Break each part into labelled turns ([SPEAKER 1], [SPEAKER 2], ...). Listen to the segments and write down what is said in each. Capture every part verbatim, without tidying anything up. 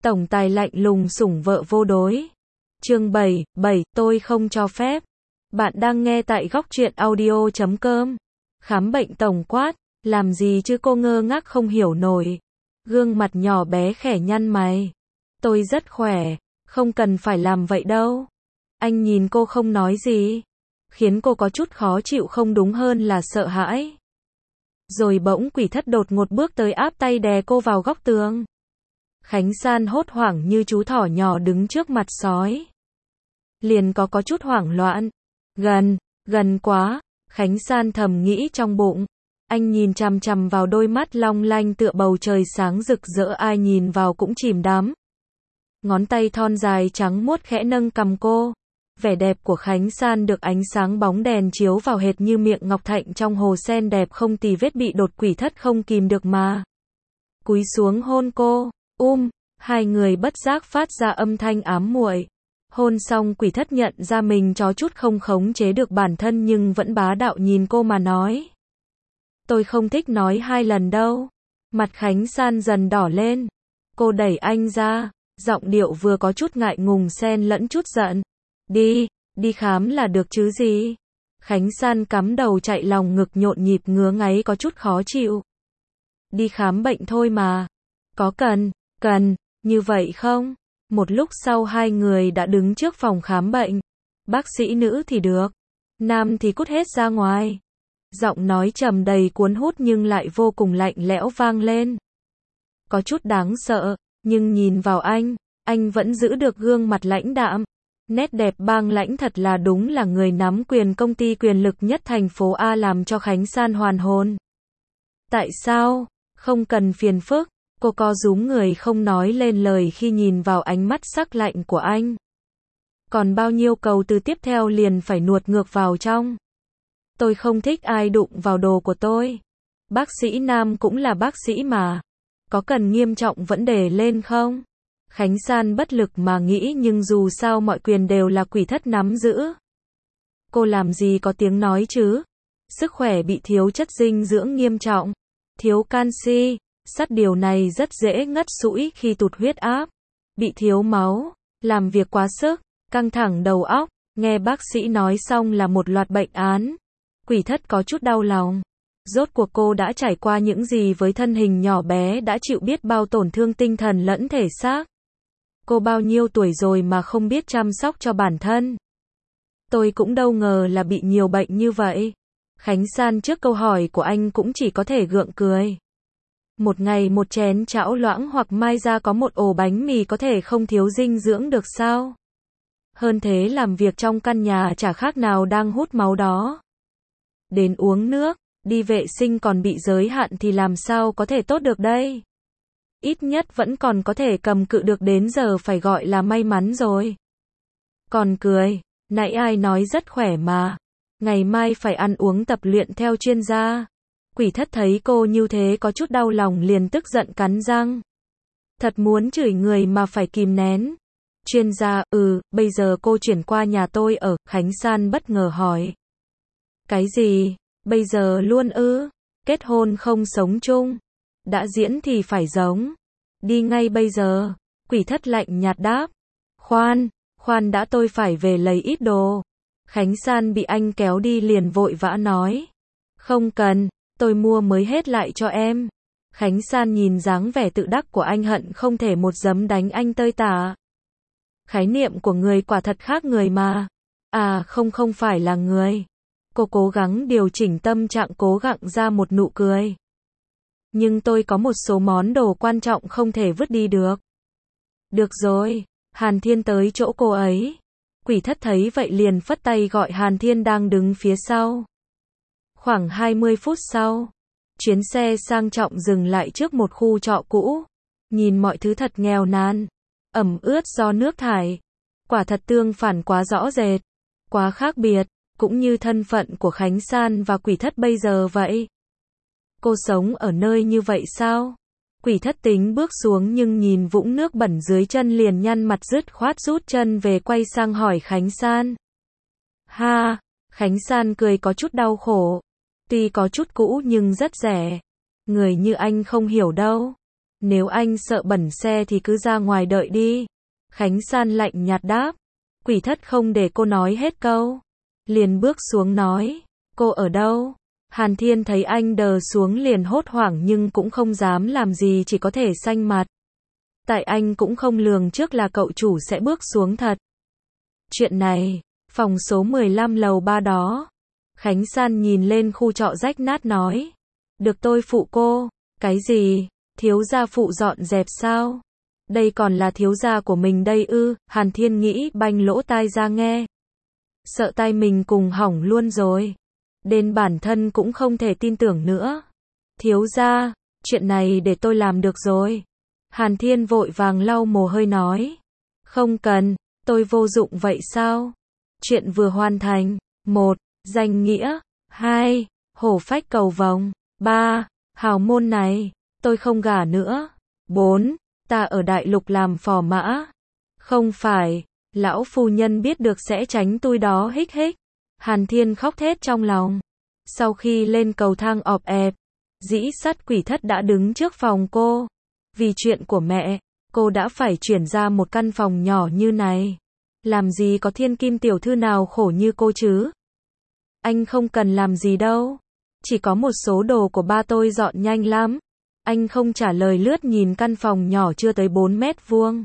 [SPEAKER 1] Tổng tài lạnh lùng sủng vợ vô đối. Chương bảy, bảy, tôi không cho phép. Bạn đang nghe tại góc truyện audio chấm com. Khám bệnh tổng quát, làm gì chứ cô ngơ ngác không hiểu nổi. Gương mặt nhỏ bé khẽ nhăn mày. Tôi rất khỏe, không cần phải làm vậy đâu. Anh nhìn cô không nói gì, khiến cô có chút khó chịu không đúng hơn là sợ hãi. Rồi bỗng Quỷ Thất đột ngột bước tới áp tay đè cô vào góc tường. Khánh San hốt hoảng như chú thỏ nhỏ đứng trước mặt sói. Liền có có chút hoảng loạn. Gần, gần quá, Khánh San thầm nghĩ trong bụng. Anh nhìn chằm chằm vào đôi mắt long lanh tựa bầu trời sáng rực rỡ, ai nhìn vào cũng chìm đắm. Ngón tay thon dài trắng muốt khẽ nâng cằm cô. Vẻ đẹp của Khánh San được ánh sáng bóng đèn chiếu vào hệt như miệng ngọc thạch trong hồ sen đẹp không tì vết, bị đột Quỷ Thất không kìm được mà cúi xuống hôn cô. Um, hai người bất giác phát ra âm thanh ám muội. Hôn xong Quỷ Thất nhận ra mình có chút không khống chế được bản thân nhưng vẫn bá đạo nhìn cô mà nói. Tôi không thích nói hai lần đâu. Mặt Khánh San dần đỏ lên. Cô đẩy anh ra, giọng điệu vừa có chút ngại ngùng xen lẫn chút giận. Đi, đi khám là được chứ gì. Khánh San cắm đầu chạy, lòng ngực nhộn nhịp ngứa ngáy có chút khó chịu. Đi khám bệnh thôi mà. Có cần, cần, như vậy không? Một lúc sau hai người đã đứng trước phòng khám bệnh. Bác sĩ nữ thì được, nam thì cút hết ra ngoài. Giọng nói trầm đầy cuốn hút nhưng lại vô cùng lạnh lẽo vang lên. Có chút đáng sợ, nhưng nhìn vào anh, anh vẫn giữ được gương mặt lãnh đạm. Nét đẹp bang lãnh thật là đúng là người nắm quyền công ty quyền lực nhất thành phố A, làm cho Khánh San hoàn hồn. Tại sao? Không cần phiền phức. Cô co rúm người không nói lên lời khi nhìn vào ánh mắt sắc lạnh của anh. Còn bao nhiêu câu từ tiếp theo liền phải nuốt ngược vào trong. Tôi không thích ai đụng vào đồ của tôi. Bác sĩ nam cũng là bác sĩ mà. Có cần nghiêm trọng vấn đề lên không? Khánh San bất lực mà nghĩ, nhưng dù sao mọi quyền đều là Quỷ Thất nắm giữ. Cô làm gì có tiếng nói chứ? Sức khỏe bị thiếu chất dinh dưỡng nghiêm trọng, thiếu canxi, sắt, điều này rất dễ ngất sũi khi tụt huyết áp, bị thiếu máu, làm việc quá sức, căng thẳng đầu óc. Nghe bác sĩ nói xong là một loạt bệnh án. Quỷ Thất có chút đau lòng. Rốt cuộc cô đã trải qua những gì với thân hình nhỏ bé, đã chịu biết bao tổn thương tinh thần lẫn thể xác. Cô bao nhiêu tuổi rồi mà không biết chăm sóc cho bản thân. Tôi cũng đâu ngờ là bị nhiều bệnh như vậy. Khánh San trước câu hỏi của anh cũng chỉ có thể gượng cười. Một ngày một chén cháo loãng hoặc mai ra có một ổ bánh mì có thể không thiếu dinh dưỡng được sao? Hơn thế, làm việc trong căn nhà chả khác nào đang hút máu đó. Đến uống nước, đi vệ sinh còn bị giới hạn thì làm sao có thể tốt được đây? Ít nhất vẫn còn có thể cầm cự được đến giờ phải gọi là may mắn rồi. Còn cười, nãy ai nói rất khỏe mà. Ngày mai phải ăn uống tập luyện theo chuyên gia. Quỷ Thất thấy cô như thế có chút đau lòng liền tức giận cắn răng. Thật muốn chửi người mà phải kìm nén. Chuyên gia, ừ, bây giờ cô chuyển qua nhà tôi ở. Khánh San bất ngờ hỏi. Cái gì? Bây giờ luôn ư? Kết hôn không sống chung. Đã diễn thì phải giống. Đi ngay bây giờ. Quỷ Thất lạnh nhạt đáp. Khoan, khoan đã, tôi phải về lấy ít đồ. Khánh San bị anh kéo đi liền vội vã nói. Không cần, tôi mua mới hết lại cho em. Khánh San nhìn dáng vẻ tự đắc của anh hận không thể một giấm đánh anh tơi tả. Khái niệm của người quả thật khác người mà. À không, không phải là người. Cô cố gắng điều chỉnh tâm trạng, cố gắng ra một nụ cười. Nhưng tôi có một số món đồ quan trọng không thể vứt đi được. Được rồi, Hàn Thiên tới chỗ cô ấy. Quỷ Thất thấy vậy liền phất tay gọi Hàn Thiên đang đứng phía sau. Khoảng hai mươi phút sau, chuyến xe sang trọng dừng lại trước một khu trọ cũ. Nhìn mọi thứ thật nghèo nàn, ẩm ướt do nước thải. Quả thật tương phản quá rõ rệt, quá khác biệt, cũng như thân phận của Khánh San và Quỷ Thất bây giờ vậy. Cô sống ở nơi như vậy sao? Quỷ Thất tính bước xuống nhưng nhìn vũng nước bẩn dưới chân liền nhăn mặt, dứt khoát rút chân về, quay sang hỏi Khánh San. Ha, Khánh San cười có chút đau khổ. Tuy có chút cũ nhưng rất rẻ. Người như anh không hiểu đâu. Nếu anh sợ bẩn xe thì cứ ra ngoài đợi đi. Khánh San lạnh nhạt đáp. Quỷ thất không để cô nói hết câu. Liền bước xuống nói. Cô ở đâu? Hàn Thiên thấy anh đờ xuống liền hốt hoảng nhưng cũng không dám làm gì, chỉ có thể xanh mặt. Tại anh cũng không lường trước là cậu chủ sẽ bước xuống thật. Chuyện này, phòng số mười lăm lầu ba đó. Khánh San nhìn lên khu trọ rách nát nói. Được tôi phụ cô. Cái gì? Thiếu gia phụ dọn dẹp sao? Đây còn là thiếu gia của mình đây ư? Hàn Thiên nghĩ banh lỗ tai ra nghe. Sợ tai mình cùng hỏng luôn rồi. Đến bản thân cũng không thể tin tưởng nữa. Thiếu gia, chuyện này để tôi làm được rồi. Hàn Thiên vội vàng lau mồ hôi nói. Không cần, tôi vô dụng vậy sao? Chuyện vừa hoàn thành. Một. Danh nghĩa. Hai. Hổ phách cầu vồng. Ba. Hào môn này, tôi không gả nữa. Bốn. Ta ở đại lục làm phò mã. Không phải, lão phu nhân biết được sẽ tránh tôi đó hích hích. Hàn Thiên khóc thét trong lòng. Sau khi lên cầu thang ọp ẹp, dĩ sắt quỷ thất đã đứng trước phòng cô. Vì chuyện của mẹ, cô đã phải chuyển ra một căn phòng nhỏ như này. Làm gì có thiên kim tiểu thư nào khổ như cô chứ? Anh không cần làm gì đâu. Chỉ có một số đồ của ba tôi dọn nhanh lắm. Anh không trả lời lướt nhìn căn phòng nhỏ chưa tới bốn mét vuông.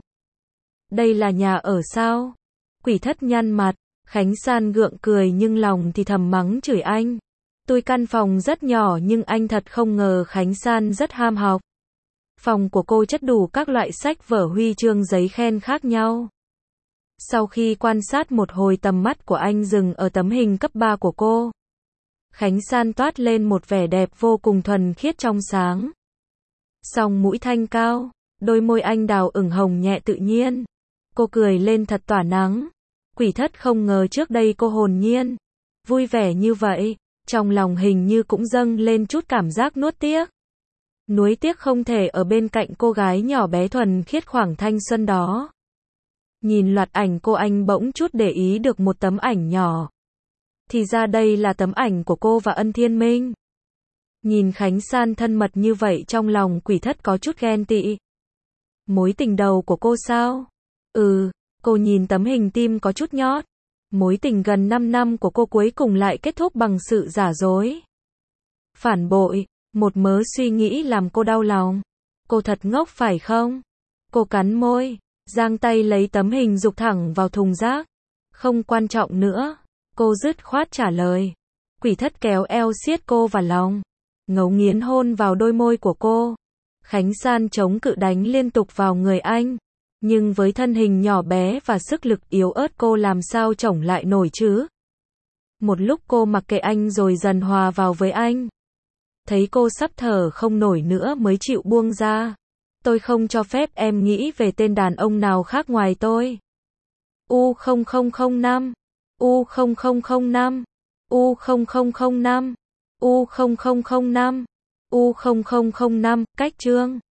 [SPEAKER 1] Đây là nhà ở sao? Quỷ thất nhăn mặt. Khánh San gượng cười nhưng lòng thì thầm mắng chửi anh. Tôi căn phòng rất nhỏ nhưng anh thật không ngờ Khánh San rất ham học. Phòng của cô chất đủ các loại sách vở huy chương giấy khen khác nhau. Sau khi quan sát một hồi tầm mắt của anh dừng ở tấm hình cấp ba của cô. Khánh San toát lên một vẻ đẹp vô cùng thuần khiết trong sáng. Song mũi thanh cao, đôi môi anh đào ửng hồng nhẹ tự nhiên. Cô cười lên thật tỏa nắng. Quỷ thất không ngờ trước đây cô hồn nhiên, vui vẻ như vậy, trong lòng hình như cũng dâng lên chút cảm giác nuốt tiếc. Nuối tiếc không thể ở bên cạnh cô gái nhỏ bé thuần khiết khoảng thanh xuân đó. Nhìn loạt ảnh cô anh bỗng chút để ý được một tấm ảnh nhỏ. Thì ra đây là tấm ảnh của cô và Ân Thiên Minh. Nhìn Khánh San thân mật như vậy trong lòng quỷ thất có chút ghen tị. Mối tình đầu của cô sao? Ừ, cô nhìn tấm hình tim có chút nhót. Mối tình gần năm năm của cô cuối cùng lại kết thúc bằng sự giả dối. Phản bội, một mớ suy nghĩ làm cô đau lòng. Cô thật ngốc phải không? Cô cắn môi, giang tay lấy tấm hình dục thẳng vào thùng rác. Không quan trọng nữa. Cô dứt khoát trả lời. Quỷ thất kéo eo siết cô vào lòng. Ngấu nghiến hôn vào đôi môi của cô. Khánh San chống cự đánh liên tục vào người anh. Nhưng với thân hình nhỏ bé và sức lực yếu ớt cô làm sao chổng lại nổi chứ? Một lúc cô mặc kệ anh rồi dần hòa vào với anh. Thấy cô sắp thở không nổi nữa mới chịu buông ra. Tôi không cho phép em nghĩ về tên đàn ông nào khác ngoài tôi. U không không không năm U không không không năm U không không không năm U không không không năm U không không không năm Cách chương